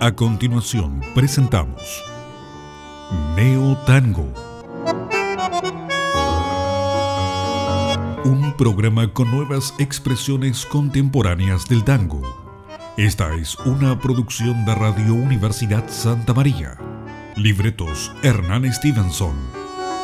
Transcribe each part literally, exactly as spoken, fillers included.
A continuación presentamos Neo Tango, un programa con nuevas expresiones contemporáneas del tango. Esta es una producción de Radio Universidad Santa María. Libretos Hernán Stevenson.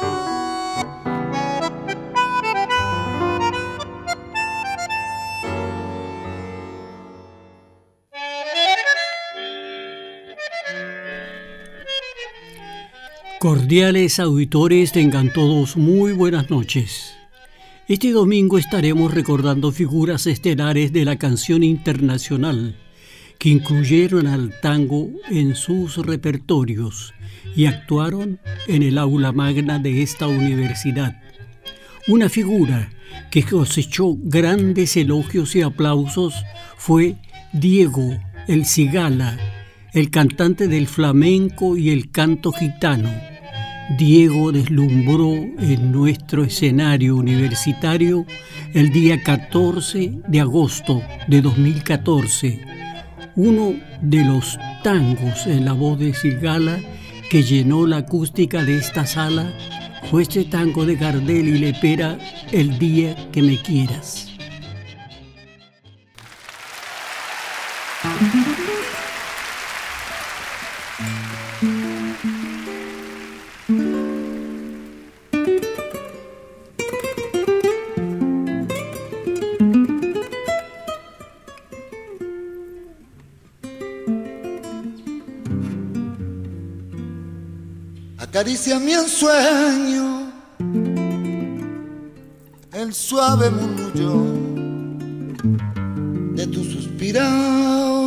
Cordiales auditores, tengan todos muy buenas noches. Este domingo estaremos recordando figuras estelares de la canción internacional que incluyeron al tango en sus repertorios y actuaron en el aula magna de esta universidad. Una figura que cosechó grandes elogios y aplausos fue Diego El Cigala, el cantante del flamenco y el canto gitano. Diego deslumbró en nuestro escenario universitario el día catorce de agosto de dos mil catorce. Uno de los tangos en la voz de Cigala que llenó la acústica de esta sala fue este tango de Gardel y Lepera, El día que me quieras. Acaríciame en sueño el suave murmullo de tu suspirado,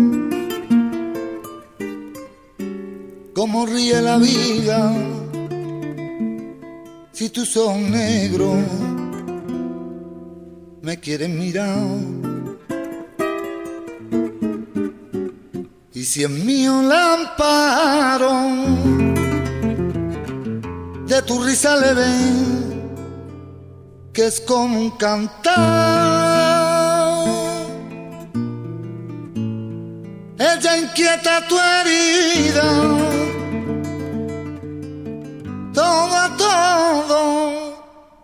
como ríe la vida si tus ojos negros me quieren mirar, y si en mío lámparo de tu risa le ven que es como un cantar. Ella inquieta tu herida, todo a todo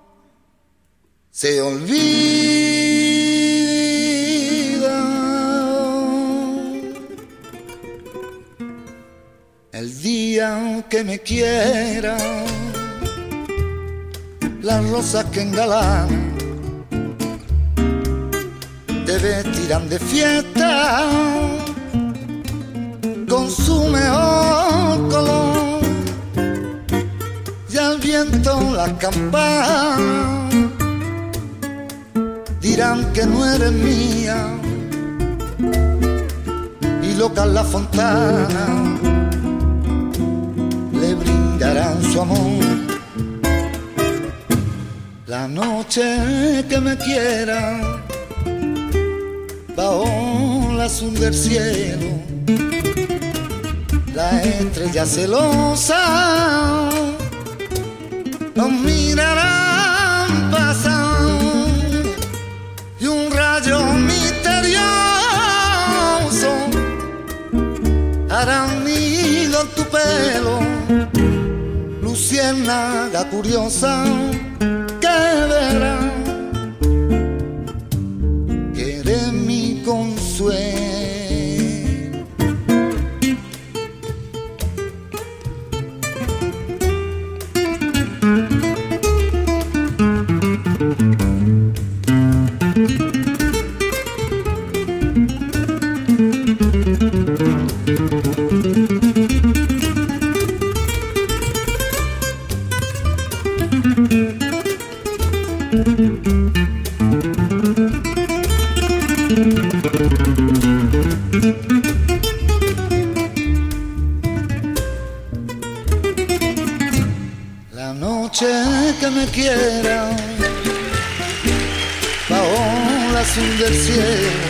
se olvida. El día que me quiera, las rosas que engalanan te vestirán de fiesta con su mejor color, y al viento las campanas dirán que no eres mía, y locas la fontana le brindarán su amor. La noche que me quiera, bajo el azul del cielo, la estrella celosa nos mirarán pasar, y un rayo misterioso hará nido en tu pelo, luciérnaga curiosa que verá que eres mi consuelo. La noche que me quiera, bajo el azul del cielo,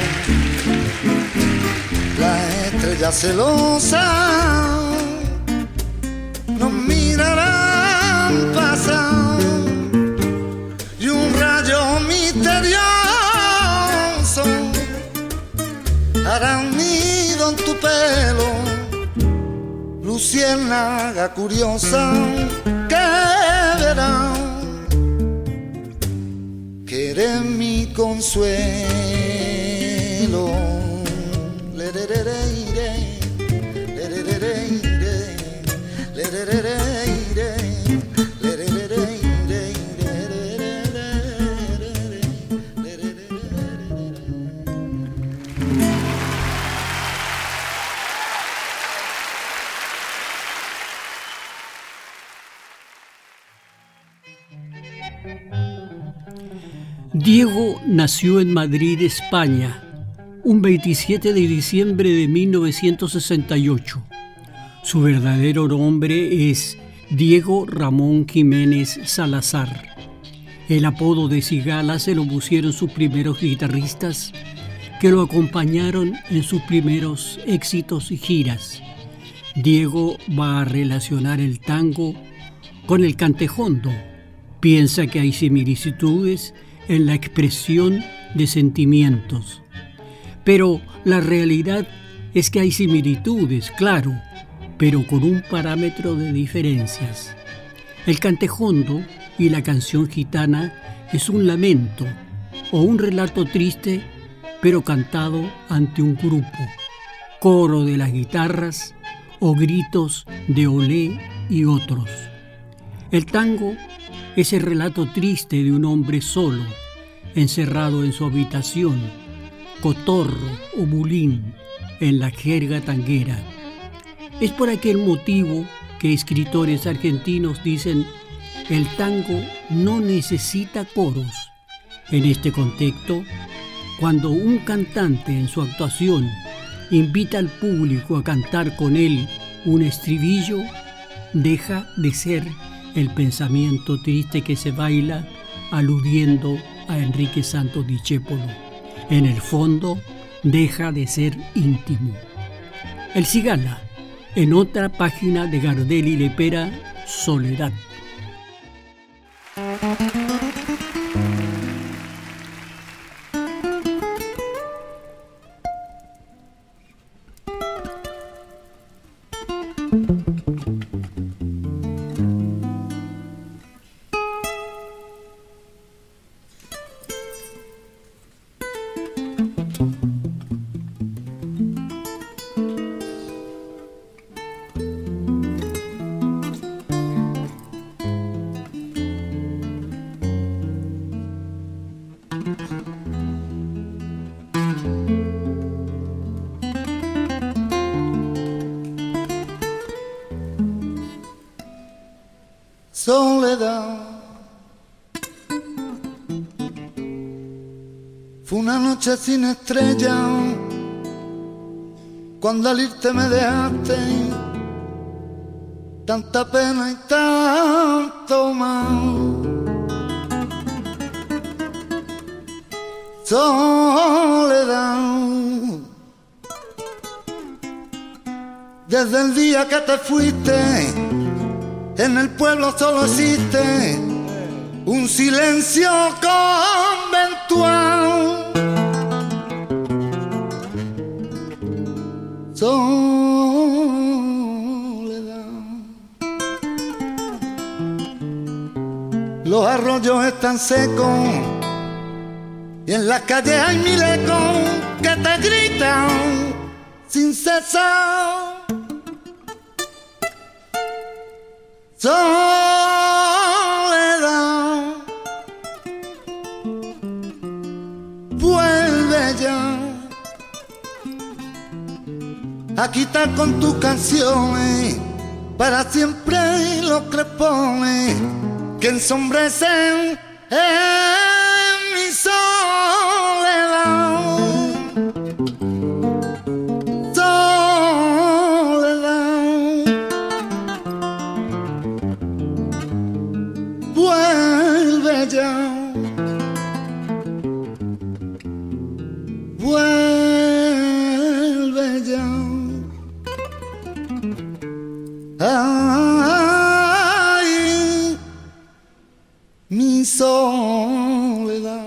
la estrella celosa nos mirarán pasar, y un rayo misterioso hará un nido en tu pelo, luciérnaga curiosa que verá que eres mi consuelo. Lererere, lererere, lererere, Diego nació en Madrid, España, un veintisiete de diciembre de mil novecientos sesenta y ocho. Su verdadero nombre es Diego Ramón Jiménez Salazar. El apodo de Cigala se lo pusieron sus primeros guitarristas que lo acompañaron en sus primeros éxitos y giras. Diego va a relacionar el tango con el cantejondo. Piensa que hay similitudes en la expresión de sentimientos. Pero la realidad es que hay similitudes, claro, pero con un parámetro de diferencias. El cantejondo y la canción gitana es un lamento o un relato triste, pero cantado ante un grupo, coro de las guitarras o gritos de olé y otros. El tango es el relato triste de un hombre solo, encerrado en su habitación, cotorro o bulín en la jerga tanguera. Es por aquel motivo que escritores argentinos dicen: el tango no necesita coros. En este contexto, cuando un cantante en su actuación invita al público a cantar con él un estribillo, deja de ser el pensamiento triste que se baila aludiendo a Enrique Santos Discépolo. En el fondo, deja de ser íntimo. El Cigala, en otra página de Gardel y Lepera, Soledad. Soledad, fue una noche sin estrella cuando al irte me dejaste tanta pena y tanto mal. Soledad, desde el día que te fuiste, en el pueblo solo existe un silencio conventual. Soledad, los arroyos están secos y en las calles hay mil ecos que te gritan sin cesar. Soledad, vuelve ya a quitar con tus canciones para siempre los crepones que ensombrecen en mi soledad. Vuelve ya, vuelve ya. Ay, mi soledad.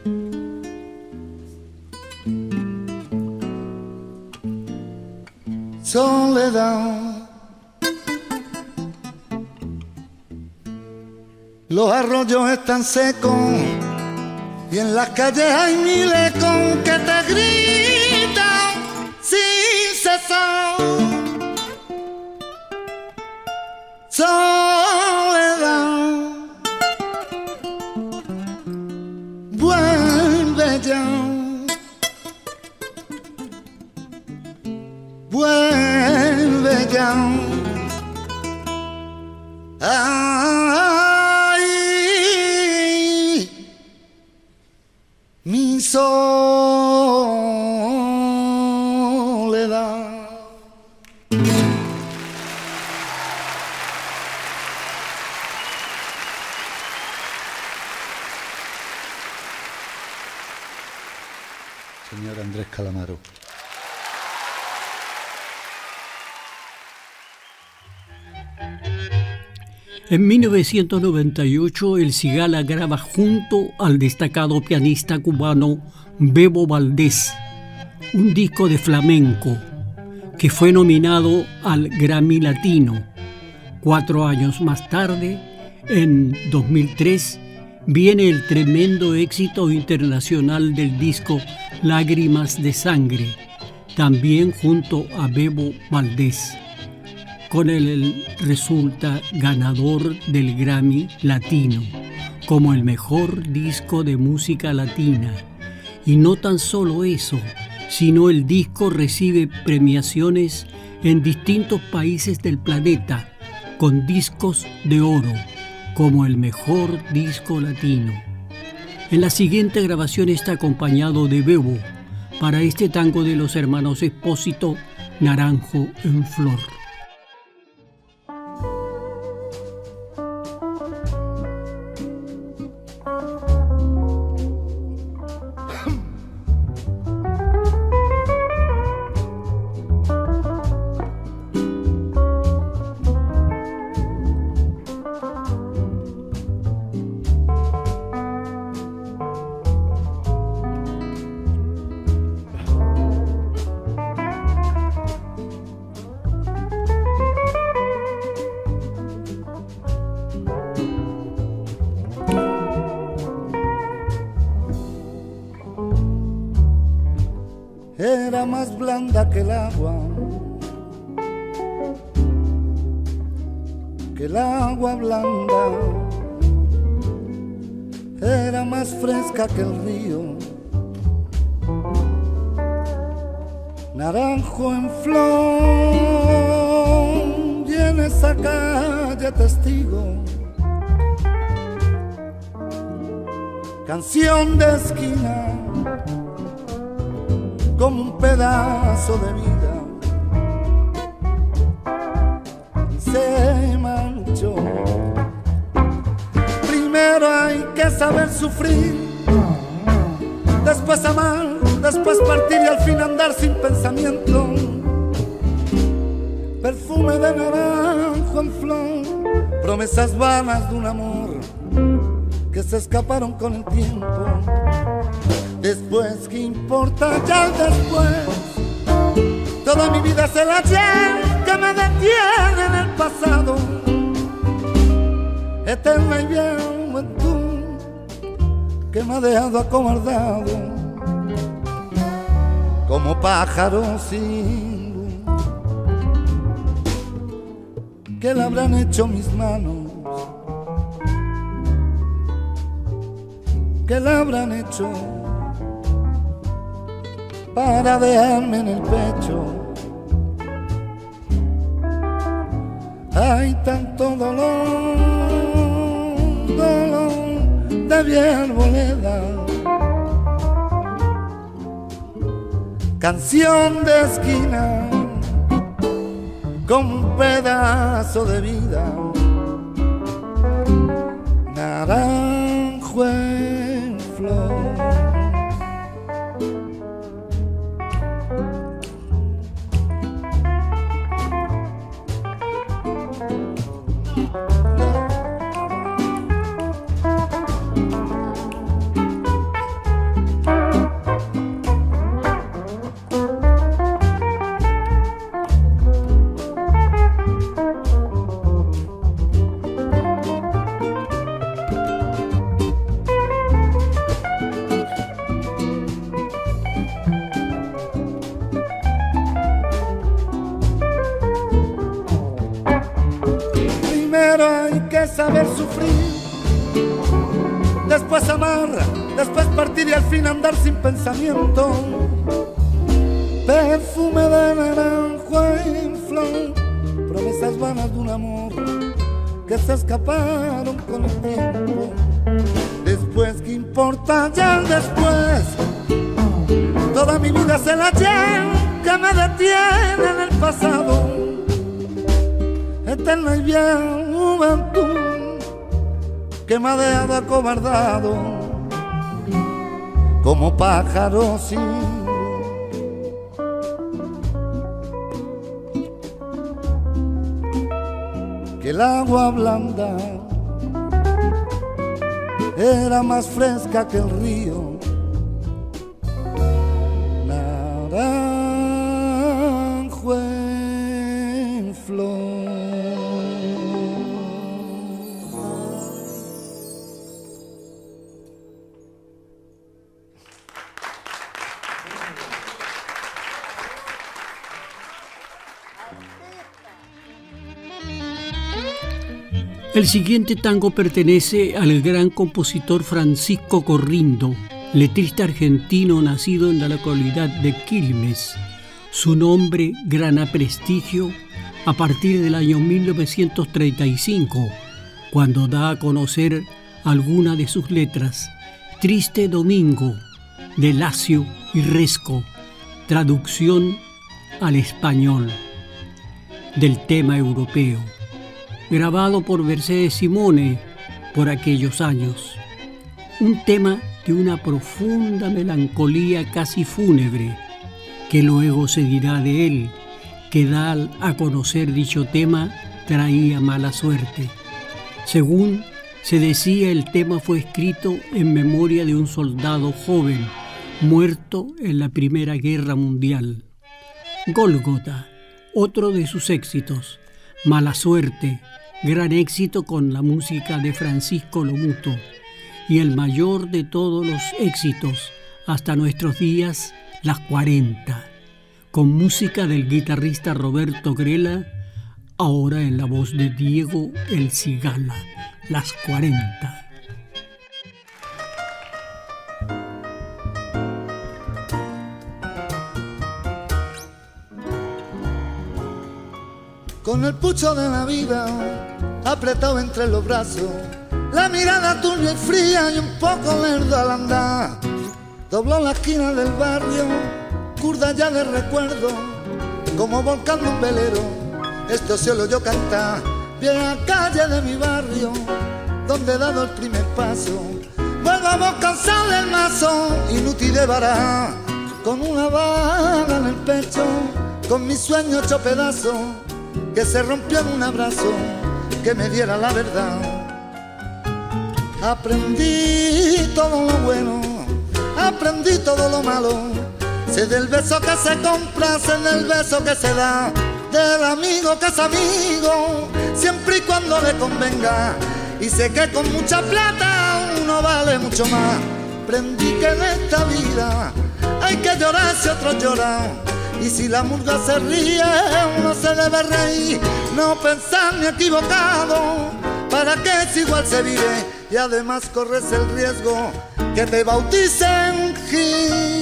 Soledad, los arroyos están secos y en las calles hay miles con que te gritan sin cesar. Soledad, vuelve ya, vuelve ya. Ay, mi soledad. Señor Andrés Calamaro. En mil novecientos noventa y ocho, el Cigala graba junto al destacado pianista cubano Bebo Valdés un disco de flamenco que fue nominado al Grammy Latino. Cuatro años más tarde, en dos mil tres, viene el tremendo éxito internacional del disco Lágrimas de Sangre, también junto a Bebo Valdés. Con él resulta ganador del Grammy Latino como el mejor disco de música latina. Y no tan solo eso, sino el disco recibe premiaciones en distintos países del planeta con discos de oro como el mejor disco latino. En la siguiente grabación está acompañado de Bebo para este tango de los hermanos Espósito, Naranjo en Flor. Era más blanda que el agua, que el agua blanda, era más fresca que el río, naranjo en flor, y en esa calle testigo, canción de esquina, como un pedazo de vida, se manchó. Primero hay que saber sufrir, después amar, después partir y al fin andar sin pensamiento. Perfume de naranjo en flor, promesas vanas de un amor que se escaparon con el tiempo. Después, ¿qué importa ya después? Toda mi vida es el ayer que me detiene en el pasado. Eterna y vieja juventud que me ha dejado acobardado como pájaro sin luz. ¿Qué le habrán hecho mis manos? ¿Qué le habrán hecho para dejarme en el pecho? Hay tanto dolor, dolor de vieja arboleda, canción de esquina, como un pedazo de vida, naranjo en flor. Primero hay que saber sufrir, después amar, después partir y al fin andar sin pensamiento. Perfume de naranjo en flor, promesas vanas de un amor que se escaparon con el tiempo. Después, ¿qué importa ya el después? Toda mi vida se la llevo, que me detiene en el pasado. Eterna y vieja juventud que me ha dejado acobardado como pájaro sin. Que el agua blanda era más fresca que el río. Naranjo en flor. El siguiente tango pertenece al gran compositor Francisco Corrindo, letrista argentino nacido en la localidad de Quilmes. Su nombre gana prestigio a partir del año mil novecientos treinta y cinco, cuando da a conocer alguna de sus letras. Triste Domingo, de Lacio y Resco, traducción al español del tema europeo, grabado por Mercedes Simone por aquellos años. Un tema de una profunda melancolía casi fúnebre, que luego se dirá de él, que da a conocer dicho tema traía mala suerte. Según se decía, el tema fue escrito en memoria de un soldado joven muerto en la Primera Guerra Mundial. Gólgota, otro de sus éxitos. Mala suerte, gran éxito con la música de Francisco Lomuto, y el mayor de todos los éxitos hasta nuestros días, Las cuarenta, con música del guitarrista Roberto Grela, ahora en la voz de Diego El Cigala. Las cuarenta. Con el pucho de la vida apretado entre los brazos, la mirada turbia y fría y un poco lerdo al andar, dobló la esquina del barrio, curda ya de recuerdo, como volcando un velero, este cielo yo cantar, vieja calle de mi barrio, donde he dado el primer paso, vuelvo a descansar el mazo, inútil de barajar, con una bala en el pecho, con mi sueño hecho pedazo, que se rompió en un abrazo que me diera la verdad. Aprendí todo lo bueno, aprendí todo lo malo, sé del beso que se compra, sé del beso que se da, del amigo que es amigo, siempre y cuando le convenga, y sé que con mucha plata uno vale mucho más. Aprendí que en esta vida hay que llorar si otros lloran, y si la murga se ríe, uno se debe reír, no pensar ni equivocado, para que si igual se vive, y además corres el riesgo que te bauticen Gil.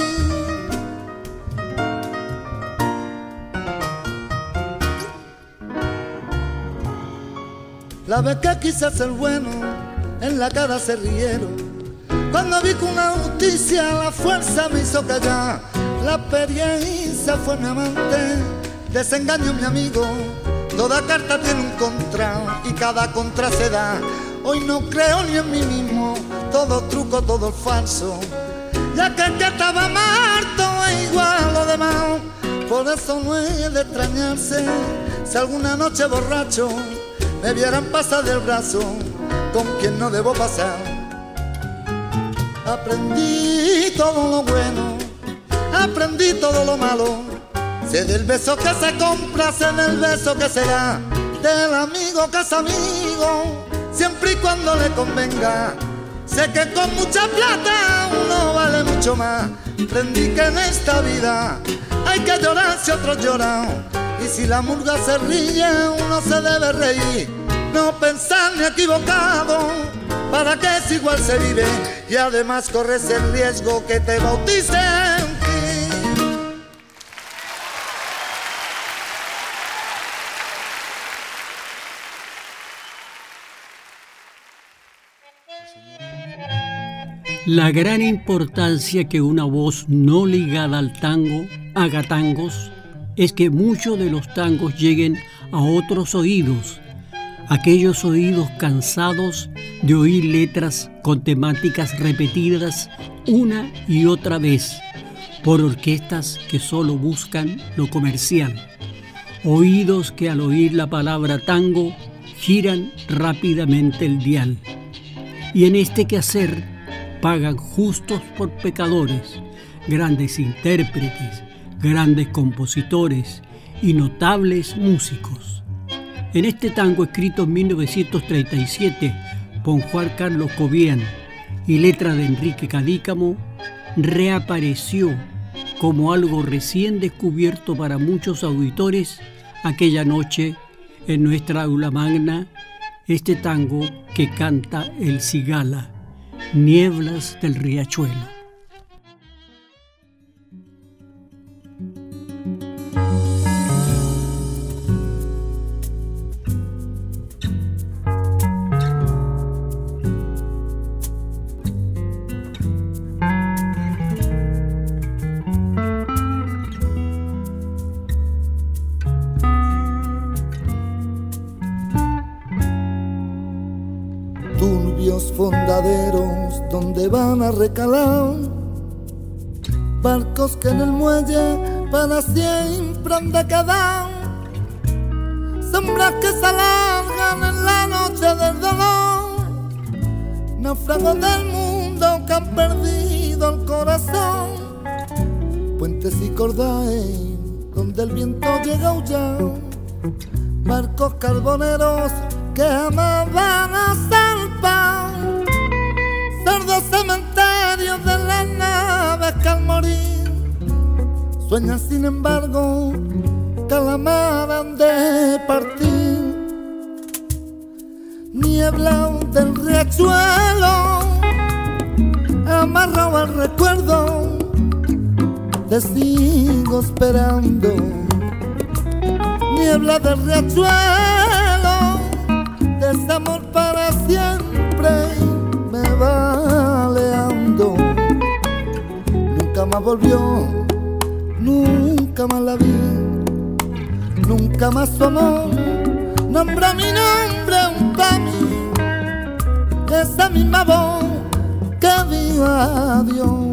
La vez que quise ser bueno, en la cara se rieron, cuando vi que una justicia la fuerza me hizo callar. La experiencia fue mi amante, desengaño mi amigo, toda carta tiene un contra y cada contra se da. Hoy no creo ni en mí mismo, todo truco, todo falso, ya que el que estaba muerto es igual a lo demás. Por eso no es de extrañarse si alguna noche borracho me vieran pasar del brazo con quien no debo pasar. Aprendí todo lo bueno, aprendí todo lo malo, sé del beso que se compra, sé del beso que se da, del amigo que es amigo, siempre y cuando le convenga. Sé que con mucha plata uno vale mucho más. Aprendí que en esta vida hay que llorar si otros lloran, y si la murga se ríe uno se debe reír, no pensar ni equivocado, para que si igual se vive y además corres el riesgo que te bauticen. La gran importancia que una voz no ligada al tango haga tangos es que muchos de los tangos lleguen a otros oídos, aquellos oídos cansados de oír letras con temáticas repetidas una y otra vez por orquestas que solo buscan lo comercial, oídos que al oír la palabra tango giran rápidamente el dial. Y en este quehacer pagan justos por pecadores, grandes intérpretes, grandes compositores y notables músicos. En este tango escrito en mil novecientos treinta y siete por Juan Carlos Cobian y letra de Enrique Cadícamo, reapareció como algo recién descubierto para muchos auditores aquella noche en nuestra aula magna, este tango que canta el Cigala, Nieblas del Riachuelo. Fondaderos donde van a recalar, barcos que en el muelle para siempre han de quedar, sombras que se alargan en la noche del dolor, náufragos del mundo que han perdido el corazón, puentes y cordales donde el viento llega a aullar, barcos carboneros que amaban a zarpar, cerdos cementerios de las naves que al morir sueñan sin embargo que alamaran de partir. Niebla del riachuelo amarrado al recuerdo, te sigo esperando. Niebla del riachuelo, desamor para siempre me va aleando. Nunca más volvió, nunca más la vi, nunca más su amor nombra mi nombre un tami, esa misma voz que dijo adiós.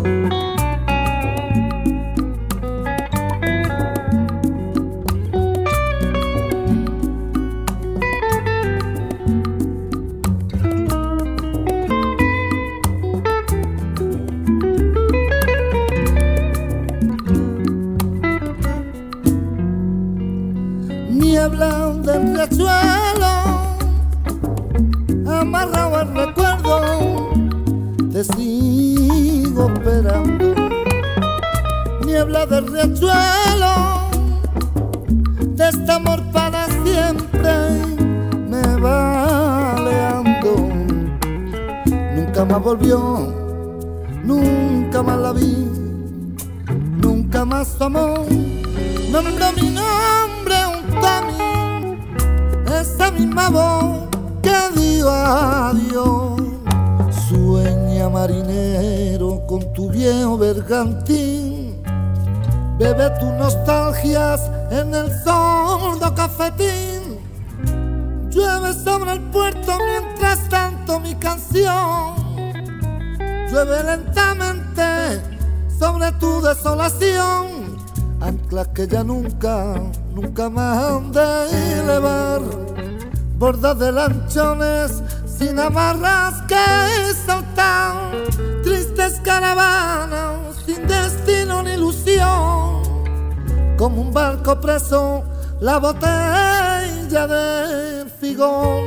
Niebla del riachuelo amarrado al recuerdo, te sigo esperando. Niebla del riachuelo, de este amor para siempre me va aleando. Nunca más volvió, nunca más la vi, nunca más su amor nombró mi nombre un tami, esa misma voz que dio adiós. Sueña marinero con tu viejo bergantín, bebe tus nostalgias en el sordo cafetín. Llueve sobre el puerto mientras tanto mi canción, llueve lentamente sobre tu desolación. Anclas que ya nunca, nunca más han de elevar, bordas de lanchones sin amarras que saltar, tristes caravanas sin destino ni ilusión, como un barco preso la botella del figón.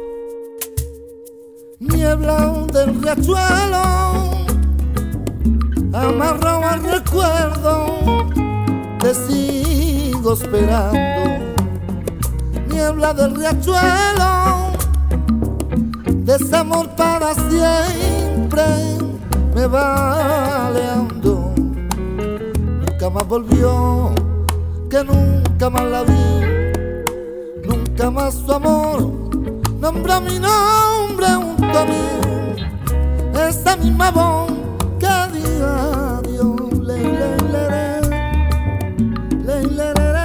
Niebla del riachuelo amarrado al recuerdo, te sigo esperando. niebla del riachuelo, desamor para siempre me va aleando. Nunca más volvió, que nunca más la vi, nunca más su amor nombra mi nombre junto a mí. Esa misma voz que diga adiós, le, le, le, le, le, le, le, le.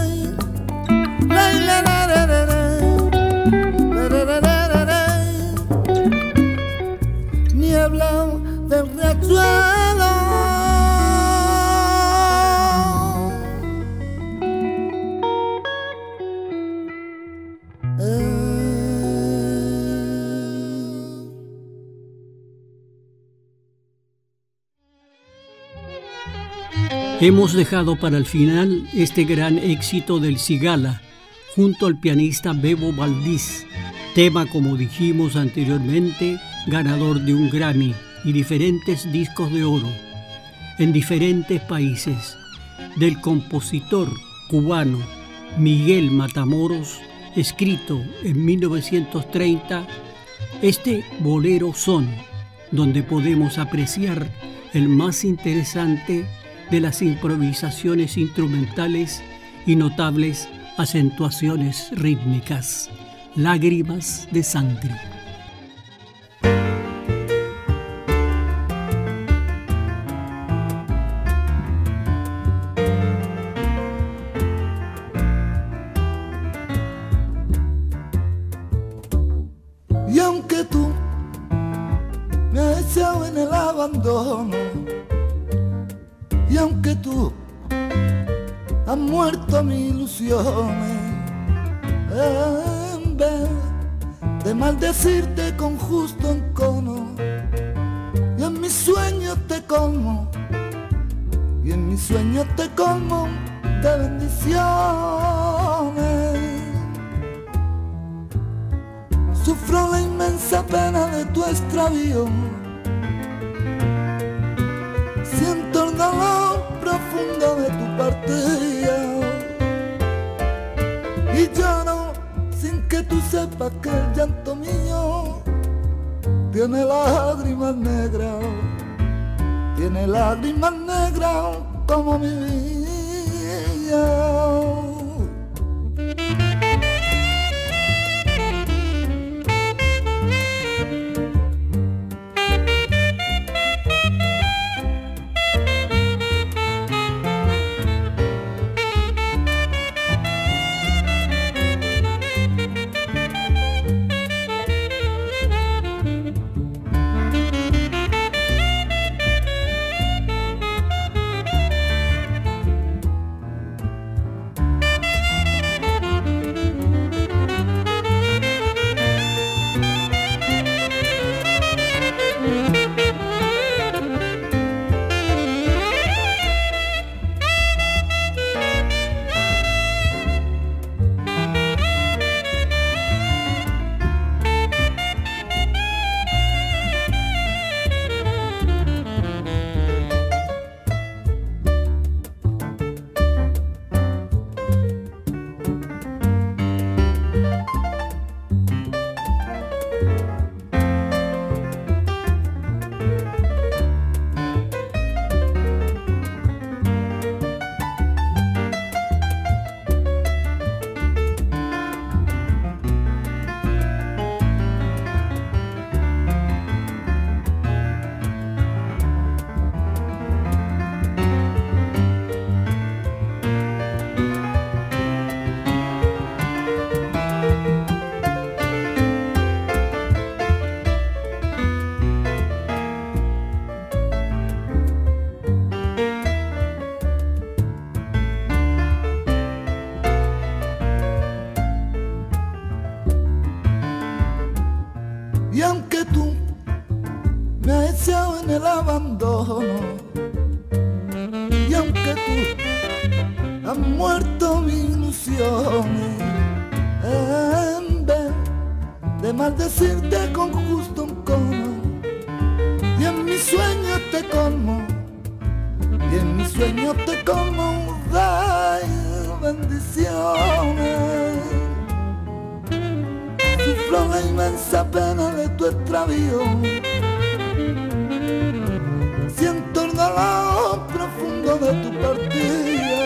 Niebla del riachuelo, eh. Hemos dejado para el final este gran éxito del Cigala junto al pianista Bebo Valdís, tema, como dijimos anteriormente, ganador de un Grammy y diferentes discos de oro en diferentes países, del compositor cubano Miguel Matamoros, escrito en mil novecientos treinta, este bolero son, donde podemos apreciar el más interesante de las improvisaciones instrumentales y notables acentuaciones rítmicas, Lágrimas de Sangre. Y aunque tú me has echado en el abandono, y aunque tú has muerto mis ilusiones, en vez de maldecirte con justo encono, y en mis sueños te colmo, y en mis sueños te colmo de bendiciones. Sufro la inmensa pena de tu extravío, siento el dolor profundo de tu partida, y lloro sin que tú sepas que el llanto mío tiene lágrimas negras, tiene lágrimas negras como mi vida. Y aunque tú me has echado en el abandono, y aunque tú has muerto mis ilusiones, en vez de maldecirte con justo un cono, y en mis sueños te colmo, y en mis sueños te colmo de bendiciones. sufro la inmensa pena de tu extravío. Siento el dolor profundo de tu partida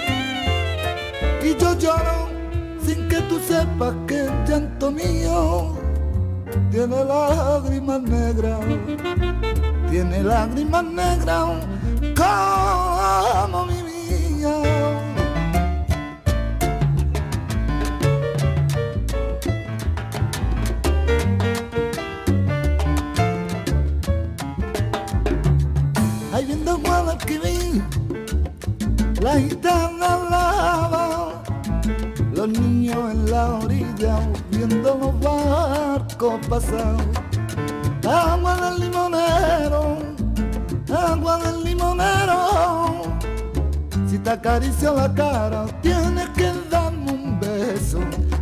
y yo lloro sin que tú sepas que el llanto mío tiene lágrimas negras, tiene lágrimas negras como mi vida. Ahí viendo Guadalquivir, la gitana lava, los niños en la orilla viendo los barcos pasar. Agua del limonero, agua del limonero, si te acaricio la cara tienes que darme un beso.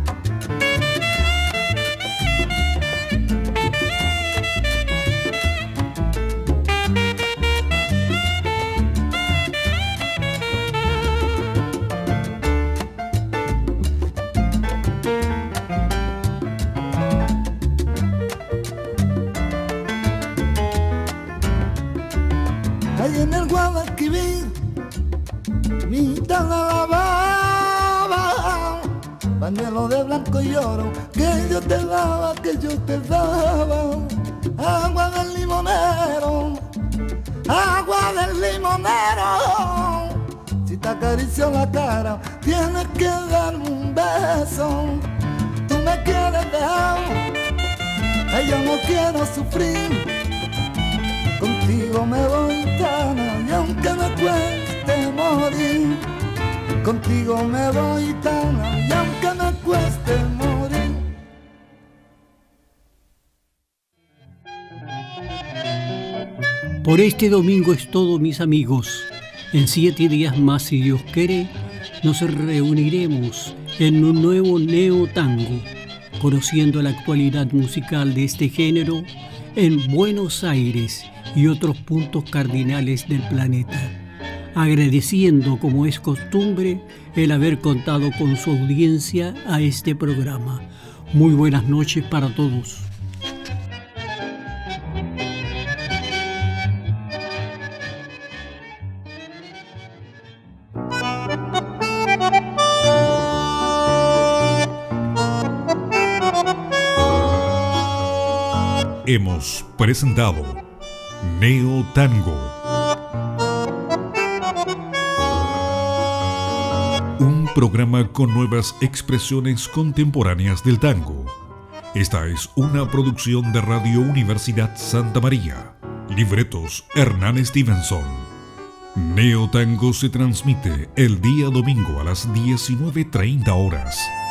Ahí en el Guadalquivir, mi gitana lavaba, pañuelo de blanco y oro, que yo te daba, que yo te daba. Agua del limonero, agua del limonero, si te acaricio la cara, tienes que darme un beso. Tú me quieres dejar, ay, yo no quiero sufrir. Contigo me voy tana y aunque me cueste morir, contigo me voy tana y aunque me cueste morir. Por este domingo es todo, mis amigos. En siete días más, si Dios quiere, nos reuniremos en un nuevo Neo Tango, conociendo la actualidad musical de este género en Buenos Aires y otros puntos cardinales del planeta, agradeciendo, como es costumbre, el haber contado con su audiencia a este programa. Muy buenas noches para todos. Hemos presentado Neo Tango, un programa con nuevas expresiones contemporáneas del tango. Esta es una producción de Radio Universidad Santa María. Libretos Hernán Stevenson. Neo Tango se transmite el día domingo a las diecinueve treinta horas.